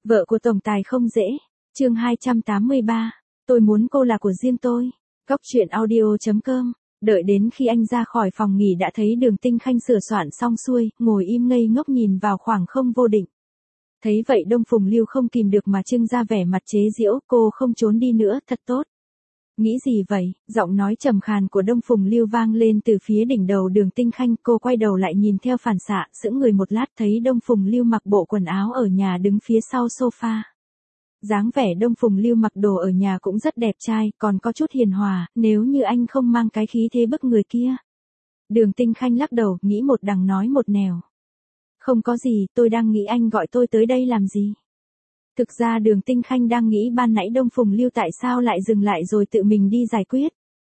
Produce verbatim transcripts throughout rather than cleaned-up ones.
Vợ của tổng tài không dễ. Chương hai trăm tám mươi ba. Tôi muốn cô là của riêng tôi. Góc truyện audio chấm com. Đợi đến khi anh ra khỏi phòng nghỉ đã thấy Đường Tinh Khanh sửa soạn xong xuôi, ngồi im ngây ngốc nhìn vào khoảng không vô định. Thấy vậy Đông Phùng Lưu không kìm được mà trưng ra vẻ mặt chế giễu, cô không trốn đi nữa, thật tốt. Nghĩ gì vậy? Giọng nói trầm khàn của Đông Phùng Lưu vang lên từ phía đỉnh đầu Đường Tinh Khanh, cô quay đầu lại nhìn theo phản xạ, sững người một lát thấy Đông Phùng Lưu mặc bộ quần áo ở nhà đứng phía sau sofa. Dáng vẻ Đông Phùng Lưu mặc đồ ở nhà cũng rất đẹp trai, còn có chút hiền hòa, nếu như anh không mang cái khí thế bức người kia. Đường Tinh Khanh lắc đầu, nghĩ một đằng nói một nẻo. Không có gì, tôi đang nghĩ anh gọi tôi tới đây làm gì. Thực ra Đường Tinh Khanh đang nghĩ ban nãy Đông Phùng Lưu tại sao lại dừng lại rồi tự mình đi giải quyết.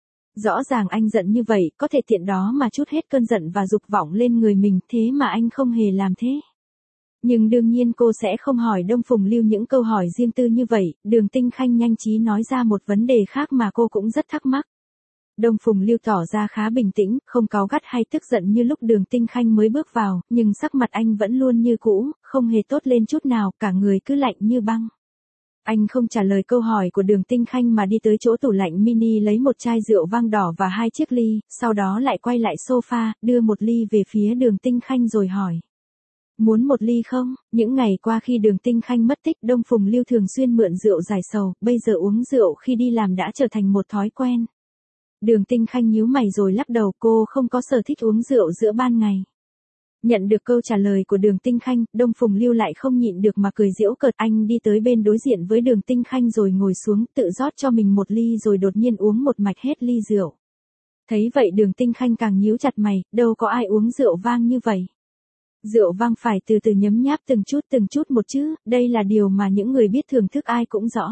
Rõ ràng anh giận như vậy, có thể tiện đó mà trút hết cơn giận và dục vọng lên người mình, thế mà anh không hề làm thế. Nhưng đương nhiên cô sẽ không hỏi Đông Phùng Lưu những câu hỏi riêng tư như vậy, Đường Tinh Khanh nhanh trí nói ra một vấn đề khác mà cô cũng rất thắc mắc. Đông Phùng Lưu tỏ ra khá bình tĩnh, không cáu gắt hay tức giận như lúc Đường Tinh Khanh mới bước vào, nhưng sắc mặt anh vẫn luôn như cũ, không hề tốt lên chút nào, cả người cứ lạnh như băng. Anh không trả lời câu hỏi của Đường Tinh Khanh mà đi tới chỗ tủ lạnh mini lấy một chai rượu vang đỏ và hai chiếc ly, sau đó lại quay lại sofa, đưa một ly về phía Đường Tinh Khanh rồi hỏi. Muốn một ly không? Những ngày qua khi Đường Tinh Khanh mất tích, Đông Phùng Lưu thường xuyên mượn rượu giải sầu, bây giờ uống rượu khi đi làm đã trở thành một thói quen. Đường Tinh Khanh nhíu mày rồi lắc đầu, cô không có sở thích uống rượu giữa ban ngày. Nhận được câu trả lời của Đường Tinh Khanh, Đông Phùng Lưu lại không nhịn được mà cười giễu cợt, anh đi tới bên đối diện với Đường Tinh Khanh rồi ngồi xuống, tự rót cho mình một ly rồi đột nhiên uống một mạch hết ly rượu. Thấy vậy Đường Tinh Khanh càng nhíu chặt mày, đâu có ai uống rượu vang như vậy. Rượu vang phải từ từ nhấm nháp từng chút từng chút một chứ, đây là điều mà những người biết thưởng thức ai cũng rõ.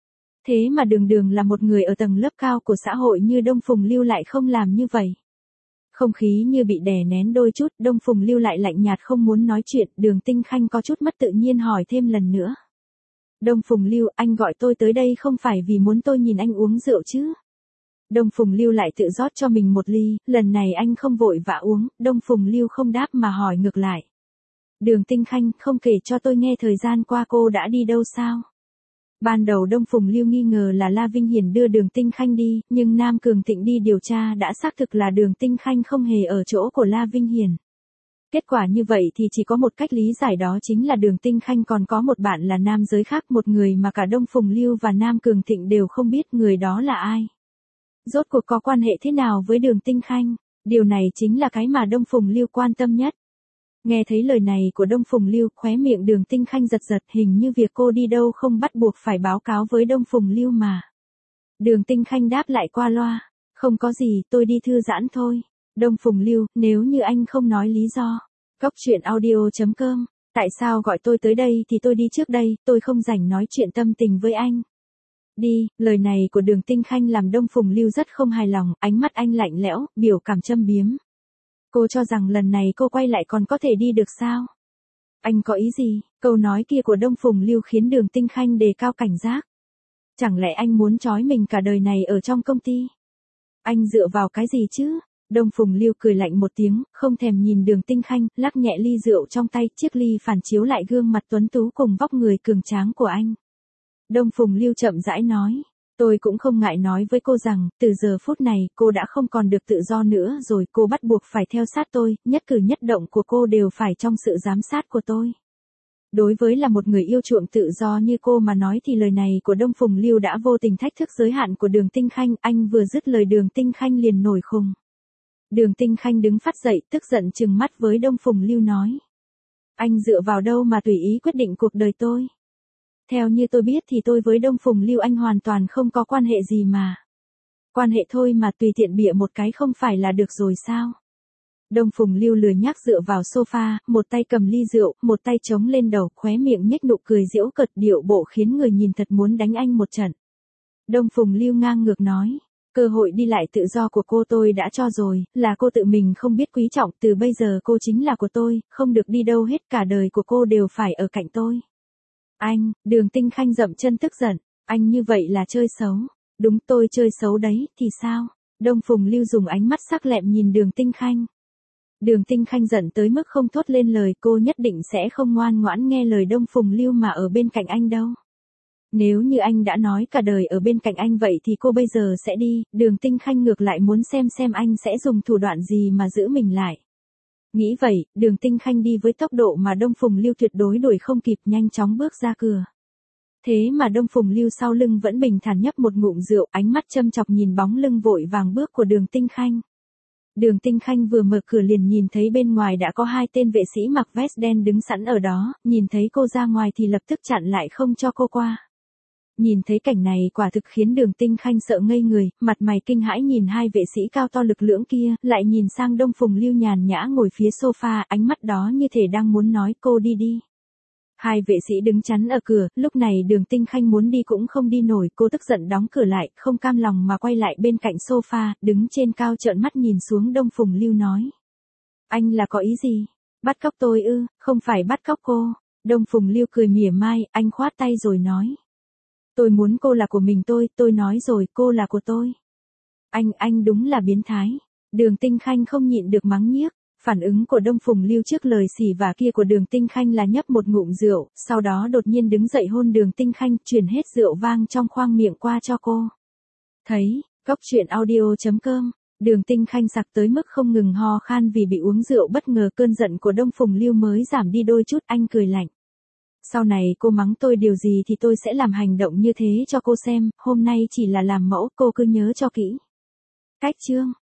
Thế mà Đường Đường là một người ở tầng lớp cao của xã hội như Đông Phùng Lưu lại không làm như vậy. Không khí như bị đè nén đôi chút, Đông Phùng Lưu lại lạnh nhạt không muốn nói chuyện, Đường Tinh Khanh có chút mất tự nhiên hỏi thêm lần nữa. Đông Phùng Lưu, anh gọi tôi tới đây không phải vì muốn tôi nhìn anh uống rượu chứ? Đông Phùng Lưu lại tự rót cho mình một ly, lần này anh không vội vã uống, Đông Phùng Lưu không đáp mà hỏi ngược lại. Đường Tinh Khanh, không kể cho tôi nghe thời gian qua cô đã đi đâu sao? Ban đầu Đông Phùng Lưu nghi ngờ là La Vinh Hiển đưa Đường Tinh Khanh đi, nhưng Nam Cường Thịnh đi điều tra đã xác thực là Đường Tinh Khanh không hề ở chỗ của La Vinh Hiển. Kết quả như vậy thì chỉ có một cách lý giải, đó chính là Đường Tinh Khanh còn có một bạn là nam giới khác, một người mà cả Đông Phùng Lưu và Nam Cường Thịnh đều không biết người đó là ai. Rốt cuộc có quan hệ thế nào với Đường Tinh Khanh? Điều này chính là cái mà Đông Phùng Lưu quan tâm nhất. Nghe thấy lời này của Đông Phùng Lưu, khóe miệng Đường Tinh Khanh giật giật, hình như việc cô đi đâu không bắt buộc phải báo cáo với Đông Phùng Lưu mà. Đường Tinh Khanh đáp lại qua loa, không có gì, tôi đi thư giãn thôi. Đông Phùng Lưu, nếu như anh không nói lý do. Góc truyện audio chấm com, tại sao gọi tôi tới đây thì tôi đi trước đây, tôi không rảnh nói chuyện tâm tình với anh. Đi, lời này của Đường Tinh Khanh làm Đông Phùng Lưu rất không hài lòng, ánh mắt anh lạnh lẽo, biểu cảm châm biếm. Cô cho rằng lần này cô quay lại còn có thể đi được sao? Anh có ý gì? Câu nói kia của Đông Phùng Lưu khiến Đường Tinh Khanh đề cao cảnh giác. Chẳng lẽ anh muốn trói mình cả đời này ở trong công ty? Anh dựa vào cái gì chứ? Đông Phùng Lưu cười lạnh một tiếng, không thèm nhìn Đường Tinh Khanh, lắc nhẹ ly rượu trong tay, chiếc ly phản chiếu lại gương mặt tuấn tú cùng vóc người cường tráng của anh. Đông Phùng Lưu chậm rãi nói, tôi cũng không ngại nói với cô rằng, từ giờ phút này, cô đã không còn được tự do nữa rồi, cô bắt buộc phải theo sát tôi, nhất cử nhất động của cô đều phải trong sự giám sát của tôi. Đối với là một người yêu chuộng tự do như cô mà nói thì lời này của Đông Phùng Lưu đã vô tình thách thức giới hạn của Đường Tinh Khanh, anh vừa dứt lời Đường Tinh Khanh liền nổi khùng. Đường Tinh Khanh đứng phát dậy, tức giận trừng mắt với Đông Phùng Lưu nói. Anh dựa vào đâu mà tùy ý quyết định cuộc đời tôi? Theo như tôi biết thì tôi với Đông Phùng Lưu anh hoàn toàn không có quan hệ gì mà. Quan hệ thôi mà tùy tiện bịa một cái không phải là được rồi sao? Đông Phùng Lưu lười nhác dựa vào sofa, một tay cầm ly rượu, một tay chống lên đầu, khóe miệng nhếch nụ cười giễu cợt, điệu bộ khiến người nhìn thật muốn đánh anh một trận. Đông Phùng Lưu ngang ngược nói, cơ hội đi lại tự do của cô tôi đã cho rồi, là cô tự mình không biết quý trọng, từ bây giờ cô chính là của tôi, không được đi đâu hết, cả đời của cô đều phải ở cạnh tôi. Anh, Đường Tinh Khanh dậm chân tức giận, anh như vậy là chơi xấu. Đúng, tôi chơi xấu đấy, thì sao? Đông Phùng Lưu dùng ánh mắt sắc lẹm nhìn Đường Tinh Khanh. Đường Tinh Khanh giận tới mức không thốt lên lời, cô nhất định sẽ không ngoan ngoãn nghe lời Đông Phùng Lưu mà ở bên cạnh anh đâu. Nếu như anh đã nói cả đời ở bên cạnh anh vậy thì cô bây giờ sẽ đi, Đường Tinh Khanh ngược lại muốn xem xem anh sẽ dùng thủ đoạn gì mà giữ mình lại. Nghĩ vậy, Đường Tinh Khanh đi với tốc độ mà Đông Phùng Lưu tuyệt đối đuổi không kịp, nhanh chóng bước ra cửa. Thế mà Đông Phùng Lưu sau lưng vẫn bình thản nhấp một ngụm rượu, ánh mắt châm chọc nhìn bóng lưng vội vàng bước của Đường Tinh Khanh. Đường Tinh Khanh vừa mở cửa liền nhìn thấy bên ngoài đã có hai tên vệ sĩ mặc vest đen đứng sẵn ở đó, nhìn thấy cô ra ngoài thì lập tức chặn lại không cho cô qua. Nhìn thấy cảnh này quả thực khiến Đường Tinh Khanh sợ ngây người, mặt mày kinh hãi nhìn hai vệ sĩ cao to lực lưỡng kia, lại nhìn sang Đông Phùng Lưu nhàn nhã ngồi phía sofa, ánh mắt đó như thể đang muốn nói cô đi đi. Hai vệ sĩ đứng chắn ở cửa, lúc này Đường Tinh Khanh muốn đi cũng không đi nổi, cô tức giận đóng cửa lại, không cam lòng mà quay lại bên cạnh sofa, đứng trên cao trợn mắt nhìn xuống Đông Phùng Lưu nói. Anh là có ý gì? Bắt cóc tôi ư? Không phải bắt cóc cô. Đông Phùng Lưu cười mỉa mai, anh khoát tay rồi nói. Tôi muốn cô là của mình tôi, tôi nói rồi, cô là của tôi. Anh, anh đúng là biến thái. Đường Tinh Khanh không nhịn được mắng nhiếc. Phản ứng của Đông Phùng Lưu trước lời xỉ vả kia của Đường Tinh Khanh là nhấp một ngụm rượu, sau đó đột nhiên đứng dậy hôn Đường Tinh Khanh, chuyển hết rượu vang trong khoang miệng qua cho cô. Thấy, Cóc truyện audio chấm com, Đường Tinh Khanh sặc tới mức không ngừng ho khan vì bị uống rượu, bất ngờ cơn giận của Đông Phùng Lưu mới giảm đi đôi chút, anh cười lạnh. Sau này cô mắng tôi điều gì thì tôi sẽ làm hành động như thế cho cô xem, hôm nay chỉ là làm mẫu, cô cứ nhớ cho kỹ. Cách chương